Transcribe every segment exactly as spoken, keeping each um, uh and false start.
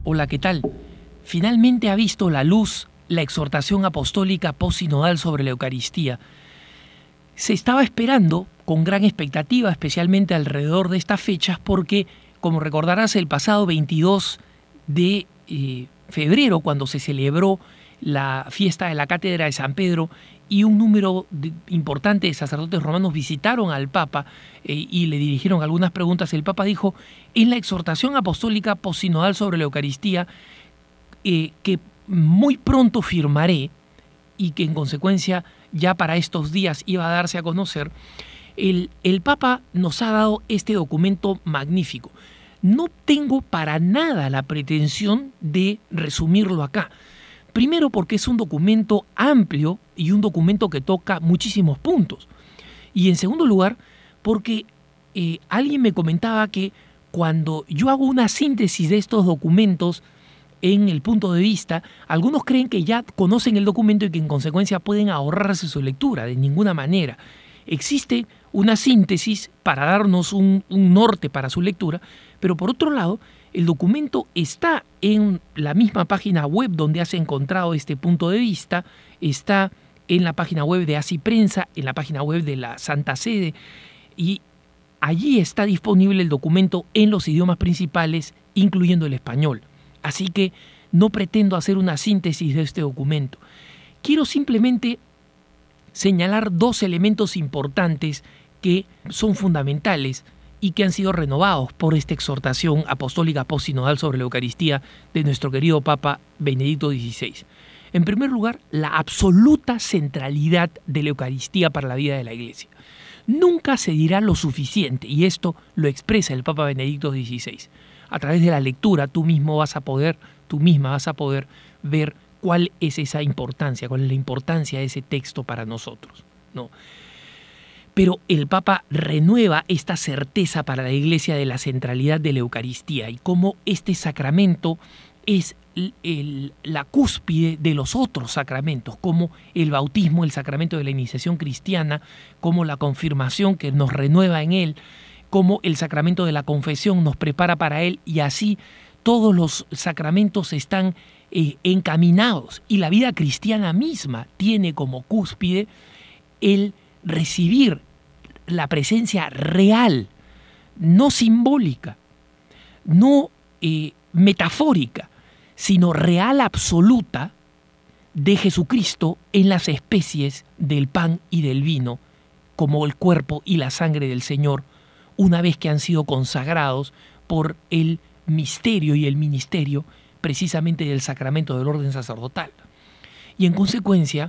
Hola, ¿qué tal? Finalmente ha visto la luz la exhortación apostólica postsinodal sobre la Eucaristía. Se estaba esperando con gran expectativa, especialmente alrededor de estas fechas, porque, como recordarás, el pasado veintidós de eh, febrero, cuando se celebró la fiesta de la Cátedra de San Pedro y un número de, importante de sacerdotes romanos visitaron al Papa eh, y le dirigieron algunas preguntas, el Papa dijo, en la exhortación apostólica postsinodal sobre la Eucaristía, eh, que muy pronto firmaré y que en consecuencia ya para estos días iba a darse a conocer, el, el Papa nos ha dado este documento magnífico. No tengo para nada la pretensión de resumirlo acá. Primero porque es un documento amplio y un documento que toca muchísimos puntos. Y en segundo lugar porque eh, alguien me comentaba que cuando yo hago una síntesis de estos documentos en el punto de vista, algunos creen que ya conocen el documento y que en consecuencia pueden ahorrarse su lectura. De ninguna manera. Existe una síntesis para darnos un, un norte para su lectura, pero por otro lado, el documento está en la misma página web donde has encontrado este punto de vista, está en la página web de Así Prensa, en la página web de la Santa Sede, y allí está disponible el documento en los idiomas principales, incluyendo el español. Así que no pretendo hacer una síntesis de este documento. Quiero simplemente señalar dos elementos importantes que son fundamentales y que han sido renovados por esta exhortación apostólica postsinodal sobre la Eucaristía de nuestro querido Papa Benedicto dieciséis. En primer lugar, la absoluta centralidad de la Eucaristía para la vida de la Iglesia. Nunca se dirá lo suficiente, y esto lo expresa el Papa Benedicto dieciséis. A través de la lectura tú mismo vas a poder, tú misma vas a poder ver cuál es esa importancia, cuál es la importancia de ese texto para nosotros, ¿no? Pero el Papa renueva esta certeza para la Iglesia de la centralidad de la Eucaristía y cómo este sacramento es el, el, la cúspide de los otros sacramentos, como el bautismo, el sacramento de la iniciación cristiana, como la confirmación que nos renueva en él, como el sacramento de la confesión nos prepara para él, y así todos los sacramentos están eh, encaminados, y la vida cristiana misma tiene como cúspide el recibir la presencia real, no simbólica, no eh, metafórica, sino real absoluta de Jesucristo en las especies del pan y del vino, como el cuerpo y la sangre del Señor, una vez que han sido consagrados por el misterio y el ministerio precisamente del sacramento del orden sacerdotal. Y en consecuencia,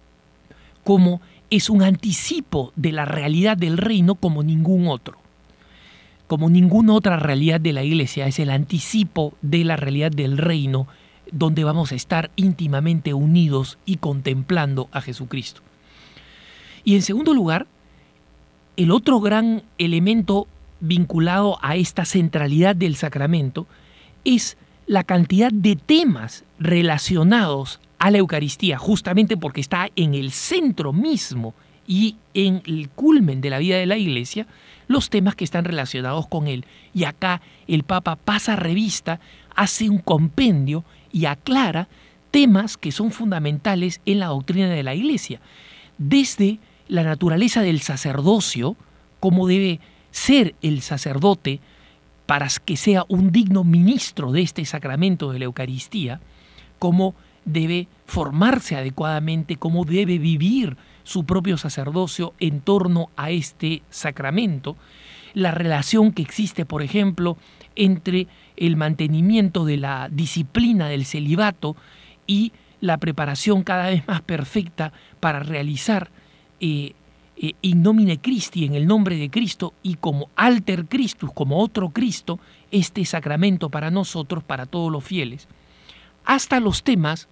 como es un anticipo de la realidad del reino como ningún otro. Como ninguna otra realidad de la Iglesia, es el anticipo de la realidad del reino donde vamos a estar íntimamente unidos y contemplando a Jesucristo. Y en segundo lugar, el otro gran elemento vinculado a esta centralidad del sacramento es la cantidad de temas relacionados a la Eucaristía, justamente porque está en el centro mismo y en el culmen de la vida de la Iglesia, los temas que están relacionados con él. Y acá el Papa pasa revista, hace un compendio y aclara temas que son fundamentales en la doctrina de la Iglesia, desde la naturaleza del sacerdocio, cómo debe ser el sacerdote para que sea un digno ministro de este sacramento de la Eucaristía, cómo debe formarse adecuadamente, cómo debe vivir su propio sacerdocio en torno a este sacramento, la relación que existe, por ejemplo, entre el mantenimiento de la disciplina del celibato y la preparación cada vez más perfecta para realizar eh, eh, in nomine Christi, en el nombre de Cristo, y como alter Christus, como otro Cristo, este sacramento para nosotros, para todos los fieles, hasta los temas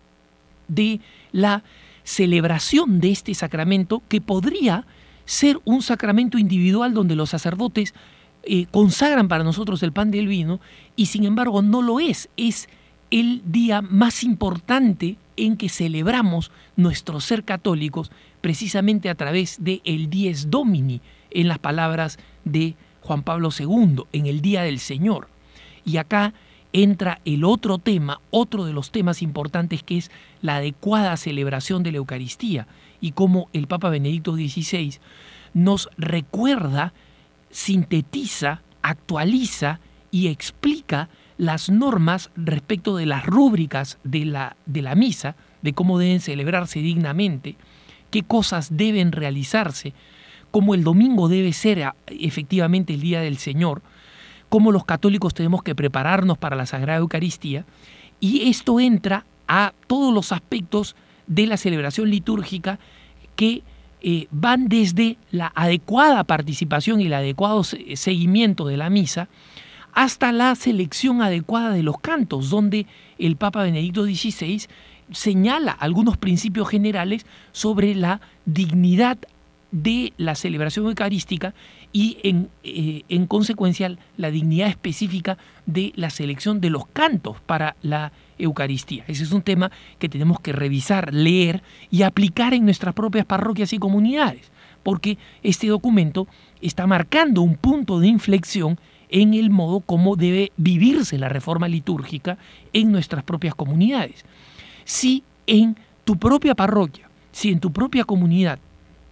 de la celebración de este sacramento, que podría ser un sacramento individual donde los sacerdotes eh, consagran para nosotros el pan y el vino, y sin embargo no lo es, es el día más importante en que celebramos nuestro ser católicos, precisamente a través de el Dies Domini, en las palabras de Juan Pablo segundo, en el Día del Señor. Y acá entra el otro tema, otro de los temas importantes, que es la adecuada celebración de la Eucaristía, y cómo el Papa Benedicto dieciséis nos recuerda, sintetiza, actualiza y explica las normas respecto de las rúbricas de la, de la misa, de cómo deben celebrarse dignamente, qué cosas deben realizarse, cómo el domingo debe ser efectivamente el día del Señor, cómo los católicos tenemos que prepararnos para la Sagrada Eucaristía, y esto entra a todos los aspectos de la celebración litúrgica que eh, van desde la adecuada participación y el adecuado seguimiento de la misa hasta la selección adecuada de los cantos, donde el Papa Benedicto dieciséis señala algunos principios generales sobre la dignidad de la celebración eucarística y en, eh, en consecuencia la dignidad específica de la selección de los cantos para la Eucaristía. Ese es un tema que tenemos que revisar, leer y aplicar en nuestras propias parroquias y comunidades, porque este documento está marcando un punto de inflexión en el modo como debe vivirse la reforma litúrgica en nuestras propias comunidades. Si en tu propia parroquia, si en tu propia comunidad,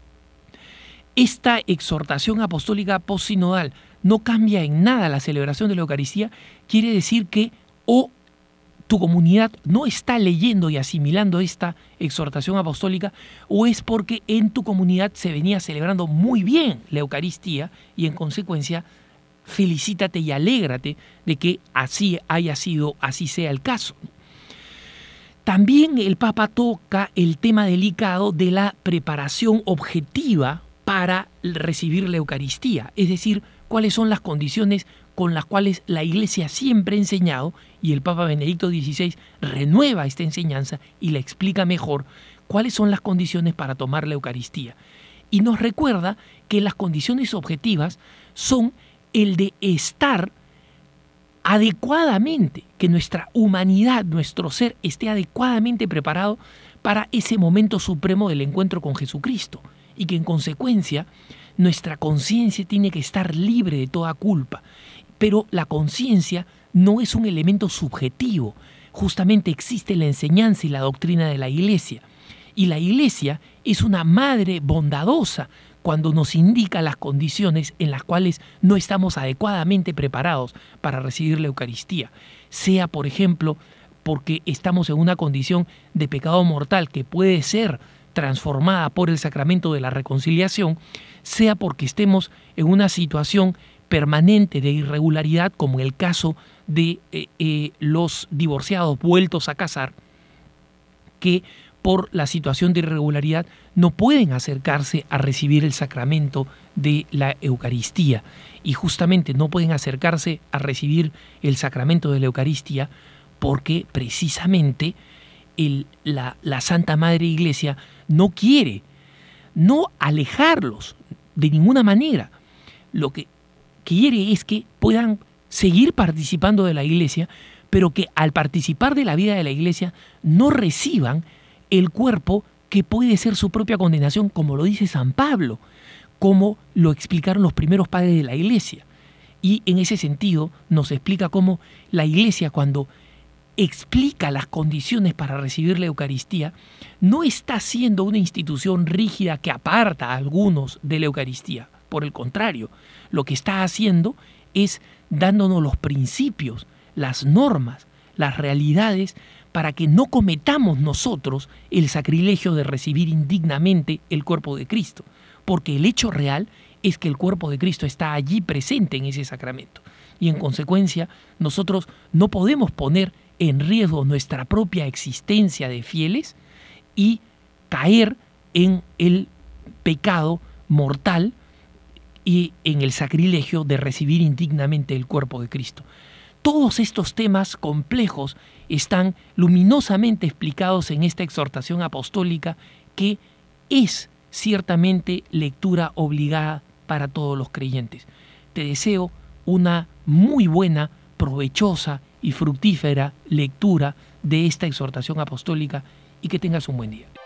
esta exhortación apostólica postsinodal no cambia en nada la celebración de la Eucaristía, quiere decir que o tu comunidad no está leyendo y asimilando esta exhortación apostólica, o es porque en tu comunidad se venía celebrando muy bien la Eucaristía y en consecuencia felicítate y alégrate de que así haya sido, así sea el caso. También el Papa toca el tema delicado de la preparación objetiva para recibir la Eucaristía, es decir, cuáles son las condiciones con las cuales la Iglesia siempre ha enseñado, y el Papa Benedicto dieciséis renueva esta enseñanza y la explica mejor, cuáles son las condiciones para tomar la Eucaristía. Y nos recuerda que las condiciones objetivas son el de estar adecuadamente, que nuestra humanidad, nuestro ser esté adecuadamente preparado para ese momento supremo del encuentro con Jesucristo, y que en consecuencia nuestra conciencia tiene que estar libre de toda culpa. Pero la conciencia no es un elemento subjetivo, justamente existe la enseñanza y la doctrina de la Iglesia, y la Iglesia es una madre bondadosa cuando nos indica las condiciones en las cuales no estamos adecuadamente preparados para recibir la Eucaristía, sea por ejemplo porque estamos en una condición de pecado mortal que puede ser transformada por el sacramento de la reconciliación, sea porque estemos en una situación permanente de irregularidad, como el caso de eh, eh, los divorciados vueltos a casar, que por la situación de irregularidad no pueden acercarse a recibir el sacramento de la Eucaristía, y justamente no pueden acercarse a recibir el sacramento de la Eucaristía porque precisamente el, la, la Santa Madre Iglesia no quiere, no alejarlos de ninguna manera. Lo que quiere es que puedan seguir participando de la Iglesia, pero que al participar de la vida de la Iglesia no reciban el cuerpo que puede ser su propia condenación, como lo dice San Pablo, como lo explicaron los primeros padres de la Iglesia. Y en ese sentido nos explica cómo la Iglesia, cuando explica las condiciones para recibir la Eucaristía, no está siendo una institución rígida que aparta a algunos de la Eucaristía. Por el contrario, lo que está haciendo es dándonos los principios, las normas, las realidades, para que no cometamos nosotros el sacrilegio de recibir indignamente el cuerpo de Cristo, porque el hecho real es que el cuerpo de Cristo está allí presente en ese sacramento, y en consecuencia nosotros no podemos poner en riesgo nuestra propia existencia de fieles y caer en el pecado mortal y en el sacrilegio de recibir indignamente el cuerpo de Cristo. Todos estos temas complejos están luminosamente explicados en esta exhortación apostólica, que es ciertamente lectura obligada para todos los creyentes. Te deseo una muy buena, provechosa y fructífera lectura de esta exhortación apostólica y que tengas un buen día.